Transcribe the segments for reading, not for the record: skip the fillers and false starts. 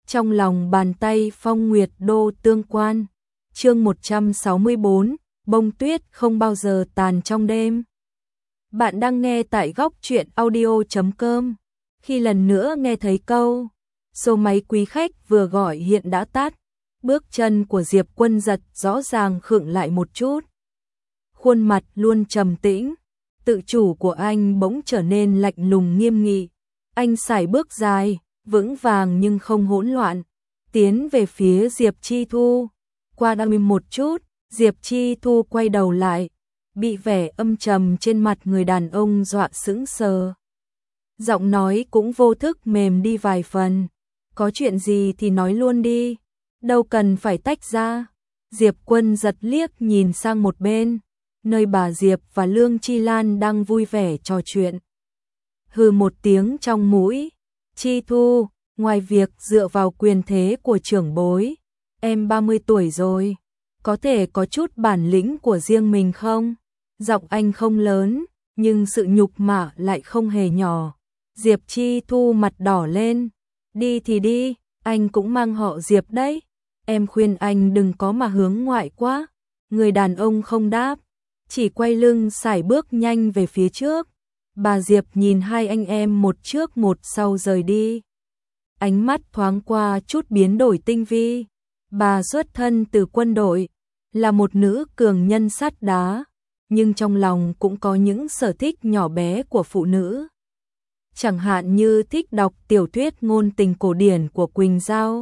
Trong lòng bàn tay Phong Nguyệt Đô tương quan. Chương 164, bông tuyết không bao giờ tàn trong đêm. Bạn đang nghe tại góc truyện audio.com. Khi lần nữa nghe thấy câu số máy quý khách vừa gọi hiện đã tắt, bước chân của Diệp Quân Giật rõ ràng khựng lại một chút. Khuôn mặt luôn trầm tĩnh, tự chủ của anh bỗng trở nên lạnh lùng nghiêm nghị. Anh sải bước dài, vững vàng nhưng không hỗn loạn, tiến về phía Diệp Chi Thu. Qua đăm một chút, Diệp Chi Thu quay đầu lại, bị vẻ âm trầm trên mặt người đàn ông dọa sững sờ. Giọng nói cũng vô thức mềm đi vài phần. Có chuyện gì thì nói luôn đi, đâu cần phải tách ra. Diệp Quân Giật liếc nhìn sang một bên, nơi bà Diệp và Lương Chi Lan đang vui vẻ trò chuyện. Hừ một tiếng trong mũi. Chi Thu, ngoài việc dựa vào quyền thế của trưởng bối, em 30 tuổi rồi, có thể có chút bản lĩnh của riêng mình không? Giọng anh không lớn, nhưng sự nhục mạ lại không hề nhỏ. Diệp Chi Thu mặt đỏ lên. Đi thì đi, anh cũng mang họ Diệp đấy. Em khuyên anh đừng có mà hướng ngoại quá. Người đàn ông không đáp, chỉ quay lưng sải bước nhanh về phía trước. Bà Diệp nhìn hai anh em một trước một sau rời đi. Ánh mắt thoáng qua chút biến đổi tinh vi. Bà xuất thân từ quân đội, là một nữ cường nhân sắt đá, nhưng trong lòng cũng có những sở thích nhỏ bé của phụ nữ. Chẳng hạn như thích đọc tiểu thuyết ngôn tình cổ điển của Quỳnh Giao.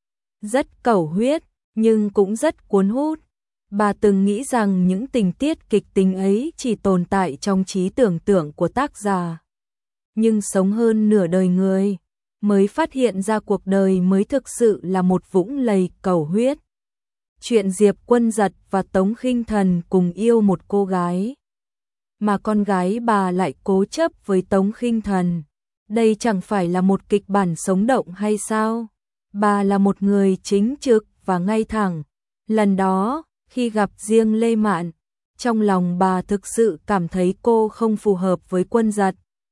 Rất cẩu huyết, nhưng cũng rất cuốn hút. Bà từng nghĩ rằng những tình tiết kịch tính ấy chỉ tồn tại trong trí tưởng tượng của tác giả. Nhưng sống hơn nửa đời người, mới phát hiện ra cuộc đời mới thực sự là một vũng lầy cẩu huyết. Chuyện Diệp Quân Giật và Tống Khinh Thần cùng yêu một cô gái, mà con gái bà lại cố chấp với Tống Khinh Thần. Đây chẳng phải là một kịch bản sống động hay sao? Bà là một người chính trực và ngay thẳng. Lần đó, khi gặp riêng Lê Mạn, trong lòng bà thực sự cảm thấy cô không phù hợp với Quân Giật.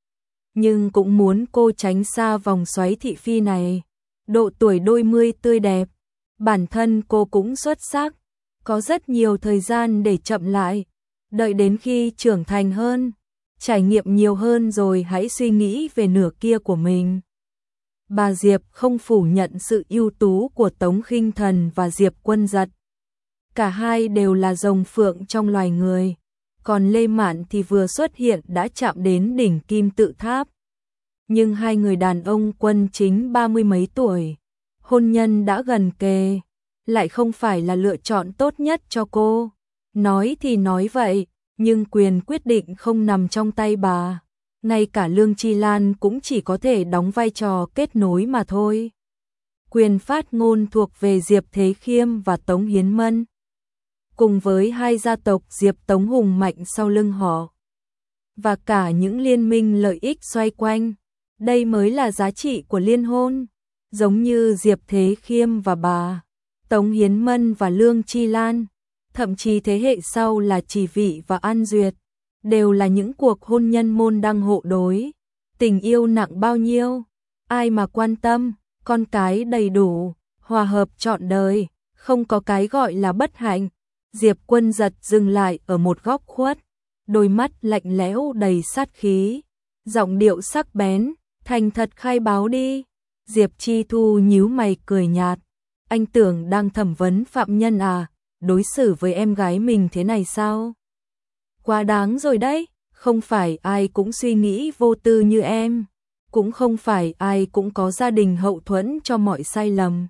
Nhưng cũng muốn cô tránh xa vòng xoáy thị phi này. Độ tuổi đôi mươi tươi đẹp, bản thân cô cũng xuất sắc, có rất nhiều thời gian để chậm lại. Đợi đến khi trưởng thành hơn, trải nghiệm nhiều hơn rồi hãy suy nghĩ về nửa kia của mình. Bà Diệp không phủ nhận sự ưu tú của Tống Khinh Thần và Diệp Quân Giật. Cả hai đều là rồng phượng trong loài người, còn Lê Mạn thì vừa xuất hiện đã chạm đến đỉnh kim tự tháp. Nhưng hai người đàn ông quân chính 30 mấy tuổi, hôn nhân đã gần kề, lại không phải là lựa chọn tốt nhất cho cô. Nói thì nói vậy, nhưng quyền quyết định không nằm trong tay bà. Ngay cả Lương Chi Lan cũng chỉ có thể đóng vai trò kết nối mà thôi. Quyền phát ngôn thuộc về Diệp Thế Khiêm và Tống Hiến Mân, cùng với hai gia tộc Diệp Tống hùng mạnh sau lưng họ, và cả những liên minh lợi ích xoay quanh. Đây mới là giá trị của liên hôn. Giống như Diệp Thế Khiêm và bà Tống Hiến Mân và Lương Chi Lan, thậm chí thế hệ sau là Chỉ Vị và An Duyệt, đều là những cuộc hôn nhân môn đăng hộ đối. Tình yêu nặng bao nhiêu, ai mà quan tâm, con cái đầy đủ, hòa hợp trọn đời, không có cái gọi là bất hạnh. Diệp Quân Giật dừng lại ở một góc khuất, đôi mắt lạnh lẽo đầy sát khí, giọng điệu sắc bén, thành thật khai báo đi. Diệp Chi Thu nhíu mày cười nhạt, anh tưởng đang thẩm vấn phạm nhân à, đối xử với em gái mình thế này sao? Quá đáng rồi đấy, không phải ai cũng suy nghĩ vô tư như em, cũng không phải ai cũng có gia đình hậu thuẫn cho mọi sai lầm.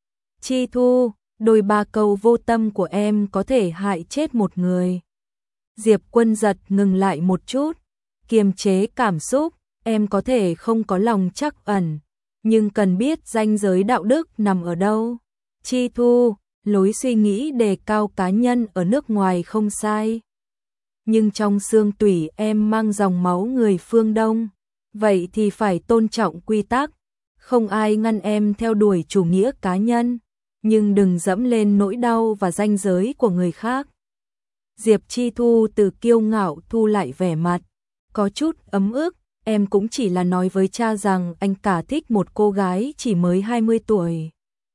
Chi Thu, đôi ba câu vô tâm của em có thể hại chết một người. Diệp Quân Giật ngừng lại một chút, kiềm chế cảm xúc. Em có thể không có lòng trắc ẩn, nhưng cần biết ranh giới đạo đức nằm ở đâu. Chi Thu, lối suy nghĩ đề cao cá nhân ở nước ngoài không sai, nhưng trong xương tủy em mang dòng máu người phương Đông, vậy thì phải tôn trọng quy tắc. Không ai ngăn em theo đuổi chủ nghĩa cá nhân, nhưng đừng dẫm lên nỗi đau và ranh giới của người khác. Diệp Chi Thu từ kiêu ngạo thu lại vẻ mặt, có chút ấm ức. em cũng chỉ là nói với cha rằng anh cả thích một cô gái chỉ mới 20 tuổi.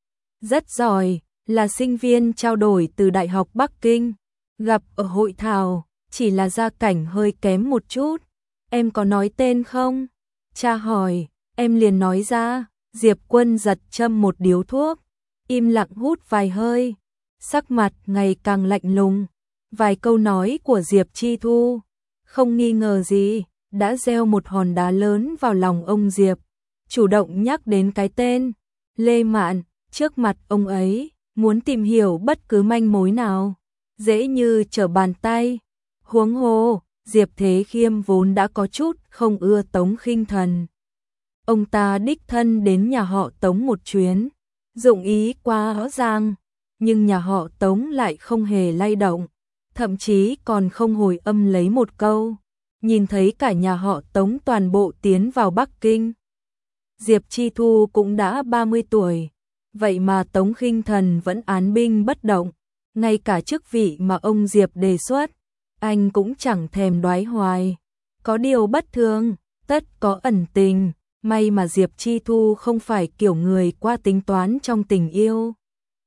Rất giỏi, là sinh viên trao đổi từ Đại học Bắc Kinh, gặp ở hội thảo, chỉ là gia cảnh hơi kém một chút. Em có nói tên không? Cha hỏi, em liền nói ra. Diệp Quân giật châm một điếu thuốc, im lặng hút vài hơi, sắc mặt ngày càng lạnh lùng. Vài câu nói của Diệp Chi Thu, không nghi ngờ gì, đã gieo một hòn đá lớn vào lòng ông Diệp. Chủ động nhắc đến cái tên Lê Mạn trước mặt ông ấy, muốn tìm hiểu bất cứ manh mối nào, dễ như trở bàn tay. Huống hồ, Diệp Thế Khiêm vốn đã có chút không ưa Tống Khinh Thần. Ông ta đích thân đến nhà họ Tống một chuyến, dụng ý quá rõ ràng, nhưng nhà họ Tống lại không hề lay động, thậm chí còn không hồi âm lấy một câu. Nhìn thấy cả nhà họ Tống toàn bộ tiến vào Bắc Kinh. Diệp Chi Thu cũng đã 30 tuổi, vậy mà Tống Khinh Thần vẫn án binh bất động, ngay cả chức vị mà ông Diệp đề xuất, anh cũng chẳng thèm đoái hoài. Có điều bất thường, tất có ẩn tình, may mà Diệp Chi Thu không phải kiểu người quá tính toán trong tình yêu.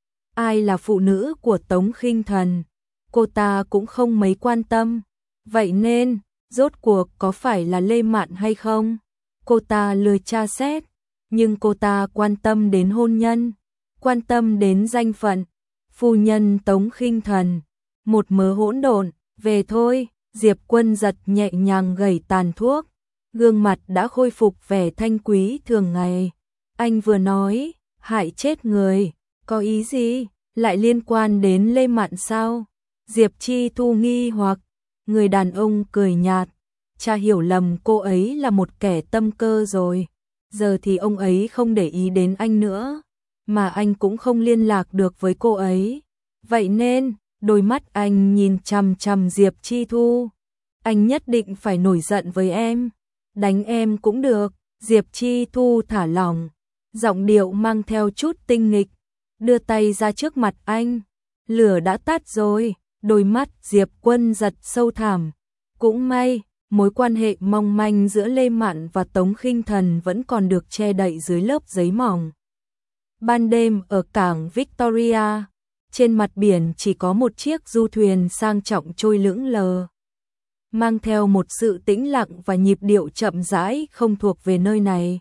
Ai là phụ nữ của Tống Khinh Thần, cô ta cũng không mấy quan tâm, vậy nên, rốt cuộc có phải là Lê Mạn hay không? Cô ta lười tra xét, nhưng cô ta quan tâm đến hôn nhân, quan tâm đến danh phận. Phu nhân Tống Khinh Thần, một mớ hỗn độn, về thôi. Diệp Quân giật nhẹ nhàng gẩy tàn thuốc, gương mặt đã khôi phục vẻ thanh quý thường ngày. Anh vừa nói, hại chết người, có ý gì, lại liên quan đến Lê Mạn sao? Diệp Chi Thu nghi hoặc, người đàn ông cười nhạt, cha hiểu lầm cô ấy là một kẻ tâm cơ rồi, giờ thì ông ấy không để ý đến anh nữa, mà anh cũng không liên lạc được với cô ấy. Vậy nên, đôi mắt anh nhìn chằm chằm Diệp Chi Thu. Anh nhất định phải nổi giận với em, đánh em cũng được. Diệp Chi Thu thả lỏng, giọng điệu mang theo chút tinh nghịch, đưa tay ra trước mặt anh. Lửa đã tắt rồi. Đôi mắt Diệp Quân giật sâu thẳm. Cũng may, mối quan hệ mong manh giữa Lê Mạn và Tống Khinh Thần vẫn còn được che đậy dưới lớp giấy mỏng. Ban đêm ở cảng Victoria, trên mặt biển chỉ có một chiếc du thuyền sang trọng trôi lững lờ, mang theo một sự tĩnh lặng và nhịp điệu chậm rãi không thuộc về nơi này.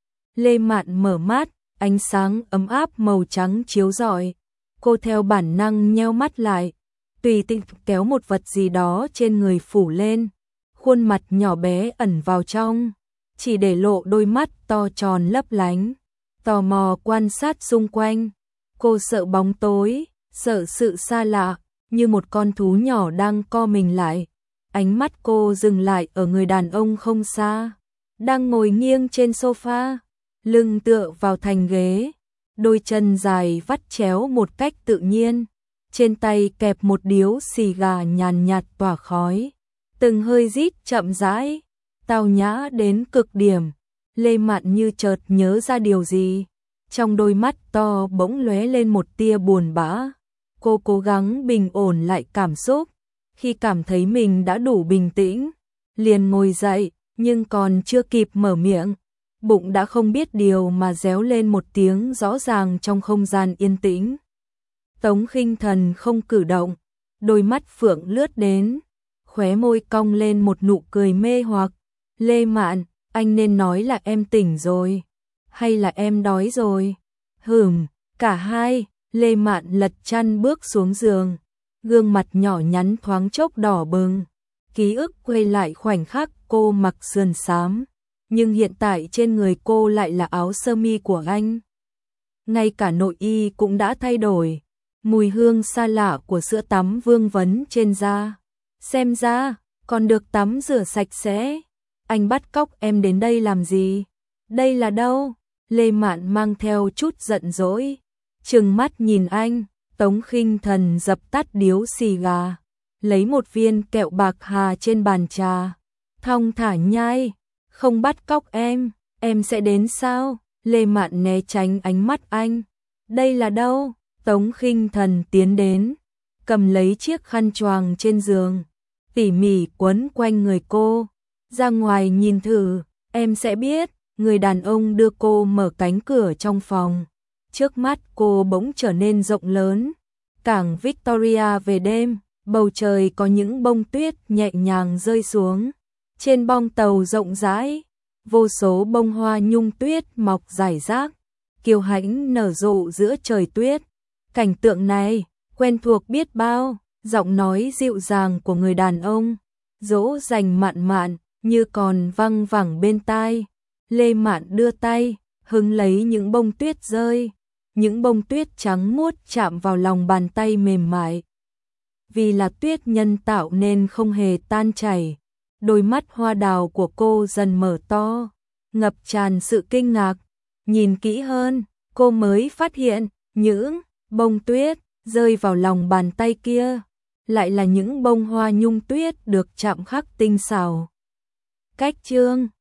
Lê Mạn mở mắt, ánh sáng ấm áp màu trắng chiếu rọi. Cô theo bản năng nheo mắt lại, tùy tiện kéo một vật gì đó trên người phủ lên, khuôn mặt nhỏ bé ẩn vào trong, chỉ để lộ đôi mắt to tròn lấp lánh, tò mò quan sát xung quanh. Cô sợ bóng tối, sợ sự xa lạ, như một con thú nhỏ đang co mình lại. Ánh mắt cô dừng lại ở người đàn ông không xa, đang ngồi nghiêng trên sofa, lưng tựa vào thành ghế, đôi chân dài vắt chéo một cách tự nhiên, trên tay kẹp một điếu xì gà nhàn nhạt tỏa khói, từng hơi rít chậm rãi, tao nhã đến cực điểm. Lê Mạn như chợt nhớ ra điều gì, trong đôi mắt to bỗng lóe lên một tia buồn bã. Cô cố gắng bình ổn lại cảm xúc, khi cảm thấy mình đã đủ bình tĩnh, liền ngồi dậy, nhưng còn chưa kịp mở miệng, bụng đã không biết điều mà réo lên một tiếng rõ ràng trong không gian yên tĩnh. Tống Khinh Thần không cử động, đôi mắt phượng lướt đến, khóe môi cong lên một nụ cười mê hoặc. Lê Mạn, anh nên nói là em tỉnh rồi, hay là em đói rồi? Cả hai. Lê Mạn lật chăn bước xuống giường, gương mặt nhỏ nhắn thoáng chốc đỏ bừng. Ký ức quay lại khoảnh khắc cô mặc sườn xám, nhưng hiện tại trên người cô lại là áo sơ mi của anh. Ngay cả nội y cũng đã thay đổi, mùi hương xa lạ của sữa tắm vương vấn trên da. Xem ra, còn được tắm rửa sạch sẽ. Anh bắt cóc em đến đây làm gì? Đây là đâu? Lê Mạn mang theo chút giận dỗi, trừng mắt nhìn anh. Tống Khinh Thần dập tắt điếu xì gà, lấy một viên kẹo bạc hà trên bàn trà, thong thả nhai. Không bắt cóc em sẽ đến sao? Lê Mạn né tránh ánh mắt anh. Đây là đâu? Tống Khinh Thần tiến đến, cầm lấy chiếc khăn choàng trên giường, tỉ mỉ quấn quanh người cô. Ra ngoài nhìn thử, Em sẽ biết. Người đàn ông đưa cô mở cánh cửa trong phòng. Trước mắt cô bỗng trở nên rộng lớn. Cảng Victoria về đêm, bầu trời có những bông tuyết nhẹ nhàng rơi xuống. Trên bong tàu rộng rãi, vô số bông hoa nhung tuyết mọc rải rác, kiêu hãnh nở rộ giữa trời tuyết. Cảnh tượng này quen thuộc biết bao, giọng nói dịu dàng của người đàn ông, dỗ dành mạn mạn như còn văng vẳng bên tai. Lê Mạn đưa tay, hứng lấy những bông tuyết rơi, những bông tuyết trắng muốt chạm vào lòng bàn tay mềm mại. Vì là tuyết nhân tạo nên không hề tan chảy. Đôi mắt hoa đào của cô dần mở to, ngập tràn sự kinh ngạc. Nhìn kỹ hơn, cô mới phát hiện những bông tuyết rơi vào lòng bàn tay kia lại là những bông hoa nhung tuyết được chạm khắc tinh xảo. Cách chương